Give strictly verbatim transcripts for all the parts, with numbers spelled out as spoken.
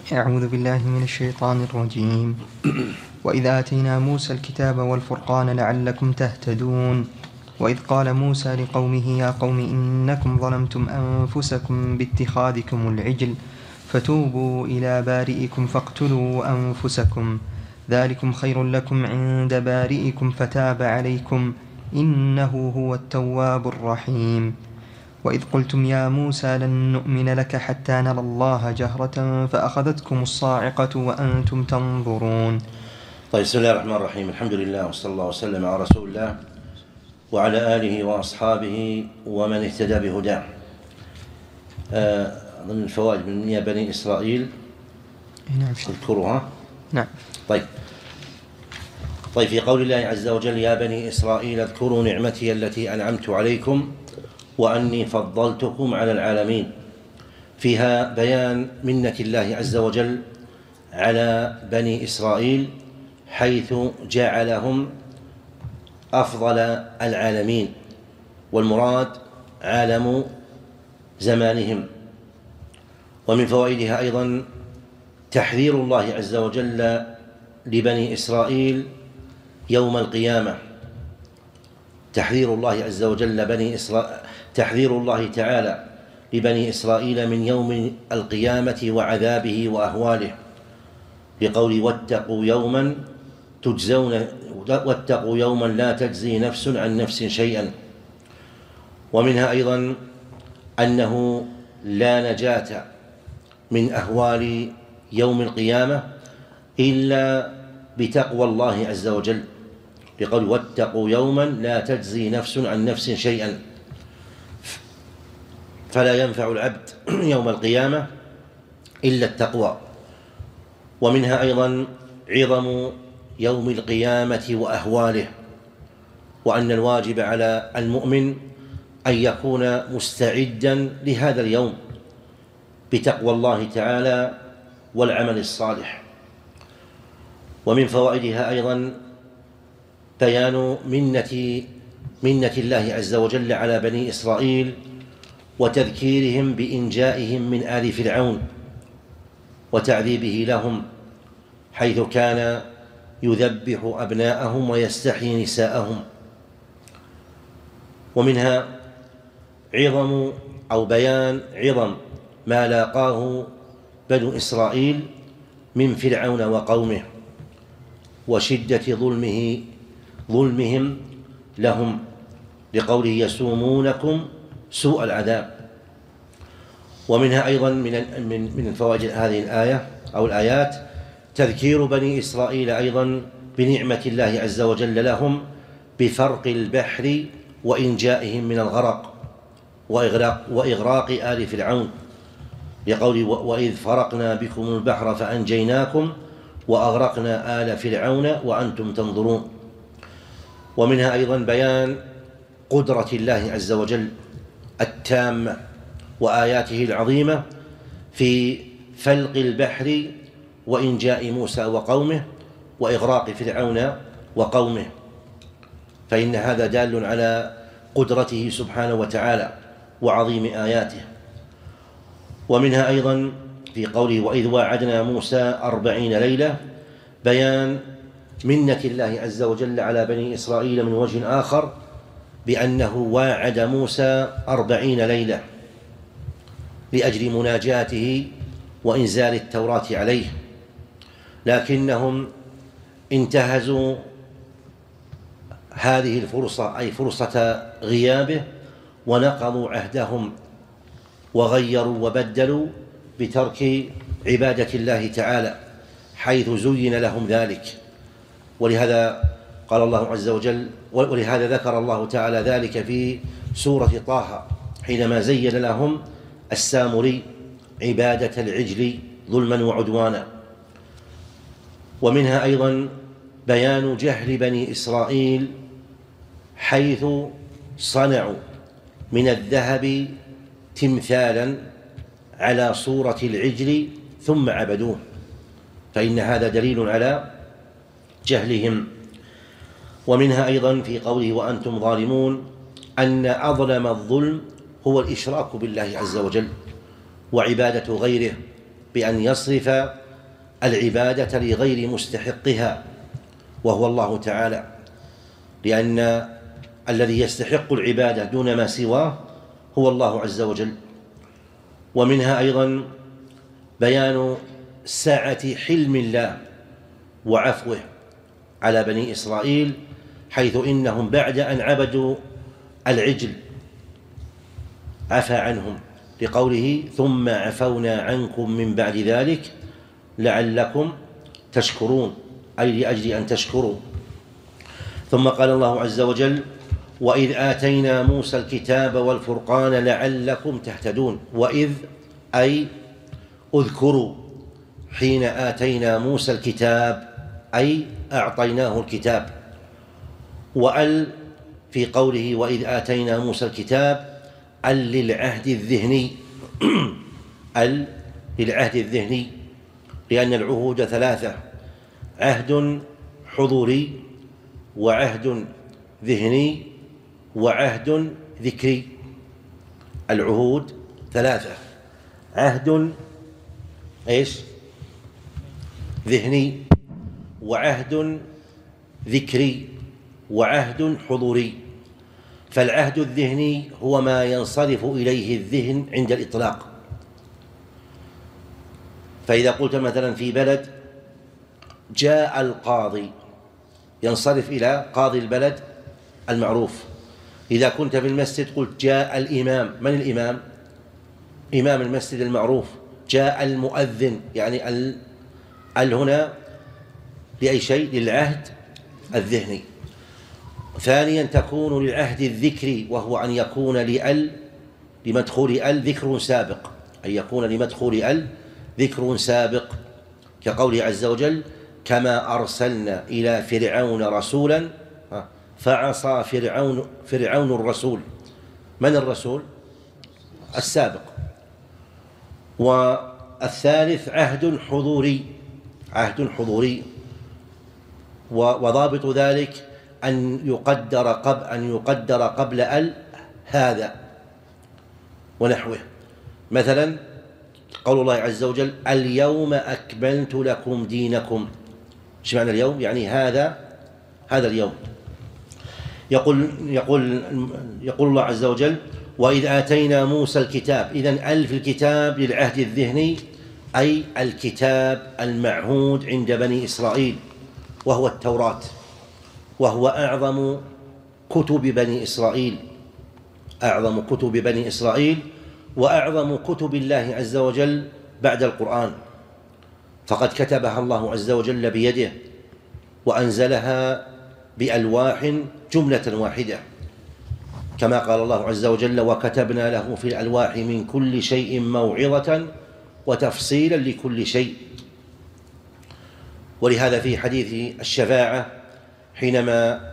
أعوذ بالله من الشيطان الرجيم. وإذ آتينا موسى الكتاب والفرقان لعلكم تهتدون. وإذ قال موسى لقومه يا قوم إنكم ظلمتم أنفسكم باتخاذكم العجل فتوبوا إلى بارئكم فاقتلوا أنفسكم ذلكم خير لكم عند بارئكم فتاب عليكم إنه هو التواب الرحيم. وإذ قلتم يا موسى لن نؤمن لك حتى نرى الله جهرة فأخذتكم الصاعقة وأنتم تنظرون. طيب، بسم الله الرحمن الرحيم. الحمد لله وصلى الله وسلم على رسول الله وعلى آله وأصحابه ومن اهتدى بهداه. آه ضمن الفوائد من يا بني إسرائيل نعم اذكرها. نعم. طيب طيب في قول الله عز وجل يا بني إسرائيل اذكروا نعمتي التي أنعمت عليكم وأني فضلتكم على العالمين، فيها بيان منة الله عز وجل على بني إسرائيل حيث جعلهم أفضل العالمين، والمراد عالم زمانهم. ومن فوائدها أيضا تحذير الله عز وجل لبني إسرائيل يوم القيامة، تحذير الله عز وجل بني إسرائيل تحذير الله تعالى لبني إسرائيل من يوم القيامة وعذابه وأهواله، بقول واتقوا يوما تجزون واتقوا يوما لا تجزي نفس عن نفس شيئا. ومنها أيضا أنه لا نجاة من أهوال يوم القيامة إلا بتقوى الله عز وجل، بقول واتقوا يوما لا تجزي نفس عن نفس شيئا، فلا ينفع العبد يوم القيامة إلا التقوى. ومنها أيضا عظم يوم القيامة وأهواله، وأن الواجب على المؤمن أن يكون مستعدا لهذا اليوم بتقوى الله تعالى والعمل الصالح. ومن فوائدها أيضا بيان منة منة الله عز وجل على بني إسرائيل وتذكيرهم بإنجائهم من آل فرعون وتعذيبه لهم، حيث كان يذبح أبناءهم ويستحيي نساءهم. ومنها عظم أو بيان عظم ما لاقاه بنو إسرائيل من فرعون وقومه وشدة ظلمه ظلمهم لهم، لقوله يسومونكم سوء العذاب. ومنها أيضا من من من فوائد هذه الآية أو الآيات تذكير بني إسرائيل أيضا بنعمة الله عز وجل لهم بفرق البحر وإنجائهم من الغرق وإغراق, وإغراق آل فرعون، لقول وإذ فرقنا بكم البحر فأنجيناكم وأغرقنا آل فرعون وأنتم تنظرون. ومنها أيضا بيان قدرة الله عز وجل التامة وآياته العظيمة في فلق البحر وإنجاء موسى وقومه وإغراق فرعون وقومه، فإن هذا دال على قدرته سبحانه وتعالى وعظيم آياته. ومنها أيضا في قوله وإذ واعدنا موسى أربعين ليلة بيان منة الله عز وجل على بني إسرائيل من وجه آخر، بأنه واعد موسى أربعين ليلة لأجل مناجاته وإنزال التوراة عليه، لكنهم انتهزوا هذه الفرصة أي فرصة غيابه ونقضوا عهدهم وغيروا وبدلوا بترك عبادة الله تعالى حيث زين لهم ذلك. ولهذا قال الله عز وجل ولهذا ذكر الله تعالى ذلك في سورة طه حينما زين لهم السامري عبادة العجل ظلما وعدوانا. ومنها أيضا بيان جهل بني إسرائيل حيث صنعوا من الذهب تمثالا على صورة العجل ثم عبدوه، فإن هذا دليل على جهلهم. ومنها أيضا في قوله وأنتم ظالمون أن أظلم الظلم هو الإشراك بالله عز وجل وعبادة غيره بأن يصرف العبادة لغير مستحقها وهو الله تعالى، لأن الذي يستحق العبادة دون ما سواه هو الله عز وجل. ومنها أيضا بيان سعة حلم الله وعفوه على بني إسرائيل، حيث إنهم بعد أن عبدوا العجل عفى عنهم، لقوله ثم عفونا عنكم من بعد ذلك لعلكم تشكرون، أي لأجل أن تشكروا. ثم قال الله عز وجل وإذ آتينا موسى الكتاب والفرقان لعلكم تهتدون. وإذ أي اذكروا حين آتينا موسى الكتاب، أي أعطيناه الكتاب. وأل في قوله وإذ آتينا موسى الكتاب ال للعهد الذهني ال للعهد الذهني، لأن العهود ثلاثة: عهد حضوري، وعهد ذهني، وعهد ذكري. العهود ثلاثة: عهد ايش؟ ذهني، وعهد ذكري، وعهد حضوري. فالعهد الذهني هو ما ينصرف إليه الذهن عند الإطلاق. فإذا قلت مثلا في بلد جاء القاضي، ينصرف إلى قاضي البلد المعروف. إذا كنت في المسجد قلت جاء الإمام، من الإمام؟ إمام المسجد المعروف. جاء المؤذن، يعني ال, ال هنا لأي شيء؟ للعهد الذهني. ثانيا تكون للعهد الذكري، وهو أن يكون لأل لمدخول أل ذكر سابق، أن يكون لمدخول أل ذكر سابق، كقوله عز وجل كما أرسلنا إلى فرعون رسولا فعصى فرعون فرعون الرسول. من الرسول؟ السابق. والثالث عهد حضوري، عهد حضوري، وضابط ذلك أن يقدر قبل أن يقدر قبل ال هذا ونحوه. مثلا قول الله عز وجل اليوم أكملت لكم دينكم. ايش معنى اليوم؟ يعني هذا هذا اليوم. يقول يقول يقول الله عز وجل وإذ آتينا موسى الكتاب. إذن ال في الكتاب للعهد الذهني، أي الكتاب المعهود عند بني إسرائيل، وهو التوراة، وهو أعظم كتب بني إسرائيل، أعظم كتب بني إسرائيل، وأعظم كتب الله عز وجل بعد القرآن، فقد كتبها الله عز وجل بيده وأنزلها بألواح جملة واحدة، كما قال الله عز وجل وكتبنا له في الألواح من كل شيء موعظة وتفصيلا لكل شيء. ولهذا في حديث الشفاعة حينما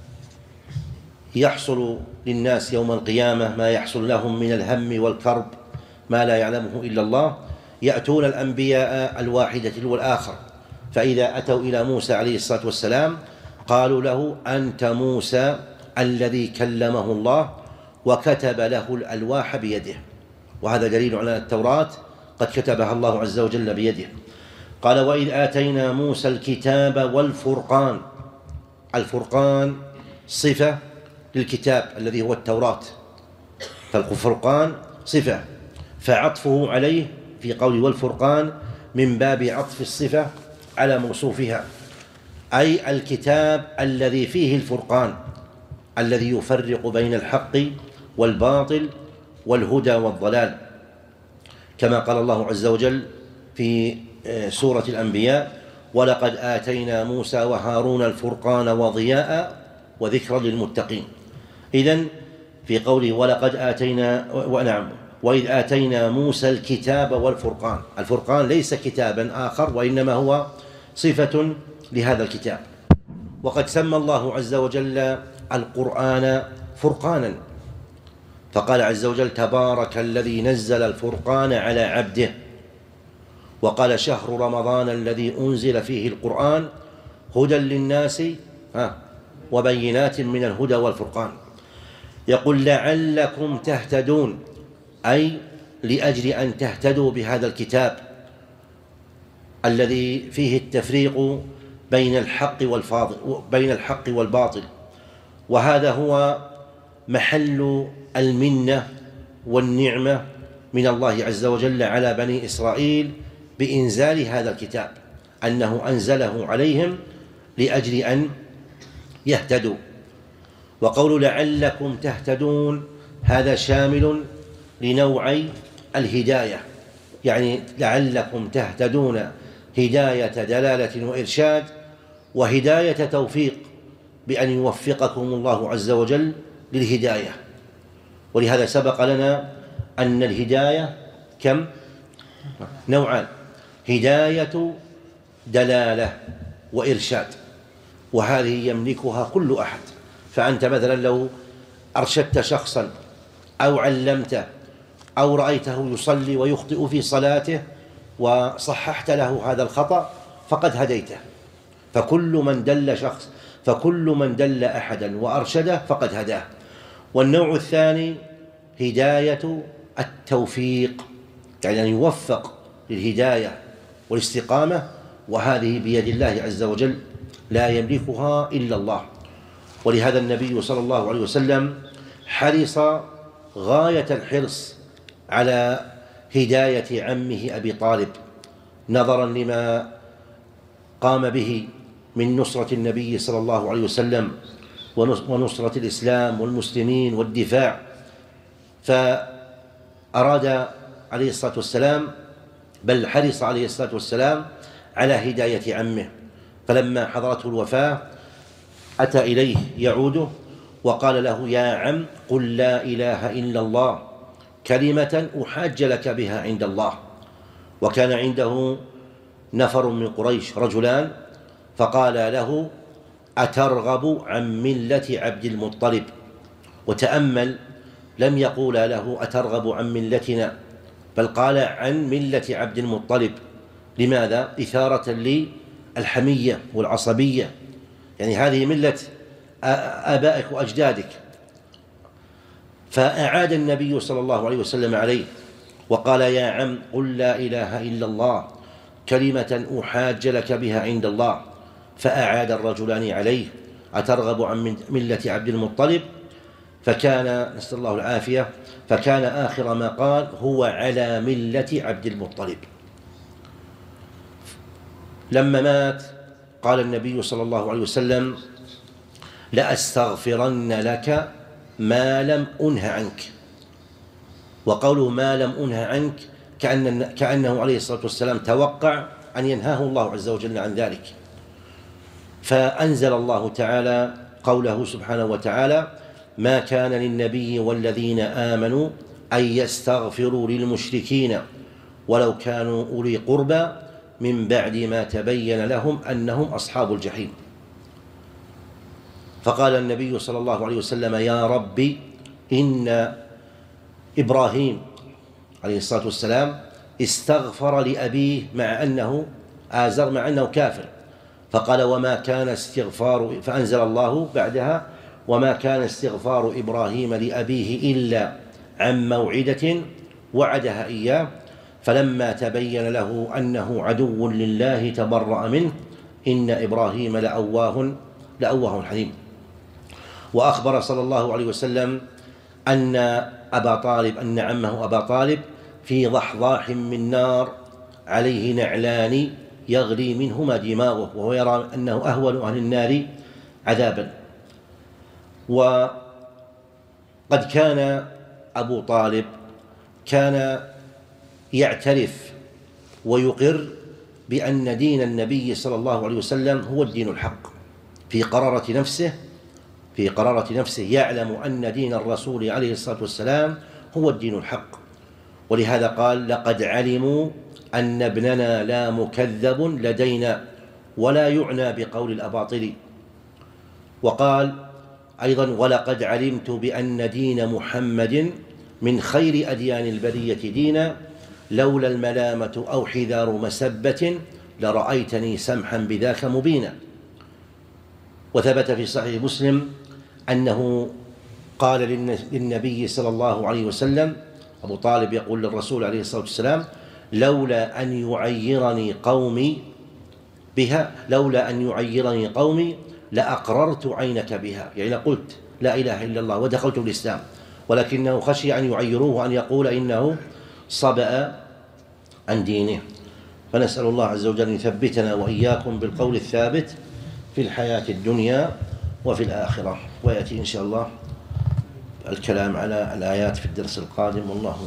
يحصل للناس يوم القيامة ما يحصل لهم من الهم والكرب ما لا يعلمه إلا الله، يأتون الأنبياء الواحدة تلو الآخر، فإذا أتوا إلى موسى عليه الصلاة والسلام قالوا له أنت موسى الذي كلمه الله وكتب له الألواح بيده. وهذا دليل على التوراة قد كتبها الله عز وجل بيده. قال وإذ آتينا موسى الكتاب والفرقان. الفرقان صفة للكتاب الذي هو التوراة، فالفرقان صفة، فعطفه عليه في قول والفرقان من باب عطف الصفة على موصوفها، أي الكتاب الذي فيه الفرقان الذي يفرق بين الحق والباطل والهدى والضلال، كما قال الله عز وجل في سورة الأنبياء ولقد آتينا موسى وهارون الفرقان وضياء وذكرا للمتقين. إذن في قوله ولقد آتينا ونعم وإذ آتينا موسى الكتاب والفرقان، الفرقان ليس كتابا آخر وإنما هو صفة لهذا الكتاب. وقد سمى الله عز وجل القرآن فرقانا، فقال عز وجل تبارك الذي نزل الفرقان على عبده، وقال شهر رمضان الذي أنزل فيه القرآن هدى للناس وبينات من الهدى والفرقان. يقول لعلكم تهتدون، أي لأجل أن تهتدوا بهذا الكتاب الذي فيه التفريق بين الحق والفاضل بين الحق والباطل، وهذا هو محل المنة والنعمة من الله عز وجل على بني إسرائيل بإنزال هذا الكتاب، أنه أنزله عليهم لأجل أن يهتدوا. وقول لعلكم تهتدون هذا شامل لنوعي الهداية، يعني لعلكم تهتدون هداية دلالة وإرشاد، وهداية توفيق بأن يوفقكم الله عز وجل للهداية. ولهذا سبق لنا أن الهداية كم؟ نوعان: هداية دلالة وإرشاد، وهذه يملكها كل أحد. فأنت مثلا لو أرشدت شخصا أو علمته أو رأيته يصلي ويخطئ في صلاته وصححت له هذا الخطأ فقد هديته. فكل من دل شخص فكل من دل أحدا وأرشده فقد هداه. والنوع الثاني هداية التوفيق، يعني أن يوفق للهداية والاستقامة، وهذه بيد الله عز وجل لا يملكها إلا الله. ولهذا النبي صلى الله عليه وسلم حرص غاية الحرص على هداية عمه أبي طالب، نظرا لما قام به من نصرة النبي صلى الله عليه وسلم ونصرة الإسلام والمسلمين والدفاع. فأراد عليه الصلاة والسلام، بل حرص عليه الصلاة والسلام على هداية عمه، فلما حضرته الوفاة أتى إليه يعوده وقال له: يا عم، قل لا إله إلا الله كلمة أحاج لك بها عند الله. وكان عنده نفر من قريش رجلان، فقال له: أترغب عن ملة عبد المطلب؟ وتأمل، لم يقول له أترغب عن ملتنا، بل قال عن ملة عبد المطلب. لماذا؟ إثارة للحمية والعصبية، يعني هذه ملة آبائك وأجدادك. فأعاد النبي صلى الله عليه وسلم عليه وقال: يا عم، قل لا إله إلا الله كلمة أحاج لك بها عند الله. فأعاد الرجلان عليه: أترغب عن ملة عبد المطلب؟ فكان، نسأل الله العافية، فكان آخر ما قال: هو على ملة عبد المطلب. لما مات قال النبي صلى الله عليه وسلم: لأستغفرن لك ما لم أنه عنك. وقوله ما لم أنه عنك كأن كأنه عليه الصلاة والسلام توقع أن ينهاه الله عز وجل عن ذلك. فأنزل الله تعالى قوله سبحانه وتعالى: ما كان للنبي والذين آمنوا أن يستغفروا للمشركين ولو كانوا أولي قربى من بعد ما تبين لهم أنهم أصحاب الجحيم. فقال النبي صلى الله عليه وسلم: يا ربي، إن إبراهيم عليه الصلاة والسلام استغفر لأبيه مع أنه آزر، مع أنه كافر. فقال: وما كان استغفار، فأنزل الله بعدها: وما كان استغفار إبراهيم لأبيه إلا عن موعدة وعدها إياه فلما تبين له أنه عدو لله تبرأ منه إن إبراهيم لأواه لأواه حليم. وأخبر صلى الله عليه وسلم أن أبا طالب أن عمه أبا طالب في ضحضاح من نار عليه نعلان يغلي منهما دماغه، وهو يرى أنه أهون أهل النار عذابا. وقد كان أبو طالب كان يعترف ويقر بأن دين النبي صلى الله عليه وسلم هو الدين الحق، في قرارة نفسه في قرارة نفسه يعلم أن دين الرسول عليه الصلاة والسلام هو الدين الحق. ولهذا قال: لقد علموا أن ابننا لا مكذب لدينا ولا يعنى بقول الأباطل. وقال أيضا: ولقد علمت بأن دين محمد من خير أديان البرية دينا لولا الملامة أو حذار مسبة لرأيتني سمحا بذاك مبينا. وثبت في صحيح مسلم أنه قال للنبي صلى الله عليه وسلم، أبو طالب يقول للرسول عليه الصلاة والسلام: لولا أن يعيرني قومي بها لولا أن يعيرني قومي لأقررت عينك بها، يعني لقلت لا إله إلا الله ودخلت الإسلام، ولكنه خشي أن يعيروه وأن يقول إنه صبأ عن دينه. فنسأل الله عز وجل أن يثبتنا وإياكم بالقول الثابت في الحياة الدنيا وفي الآخرة. ويأتي إن شاء الله الكلام على الآيات في الدرس القادم، والله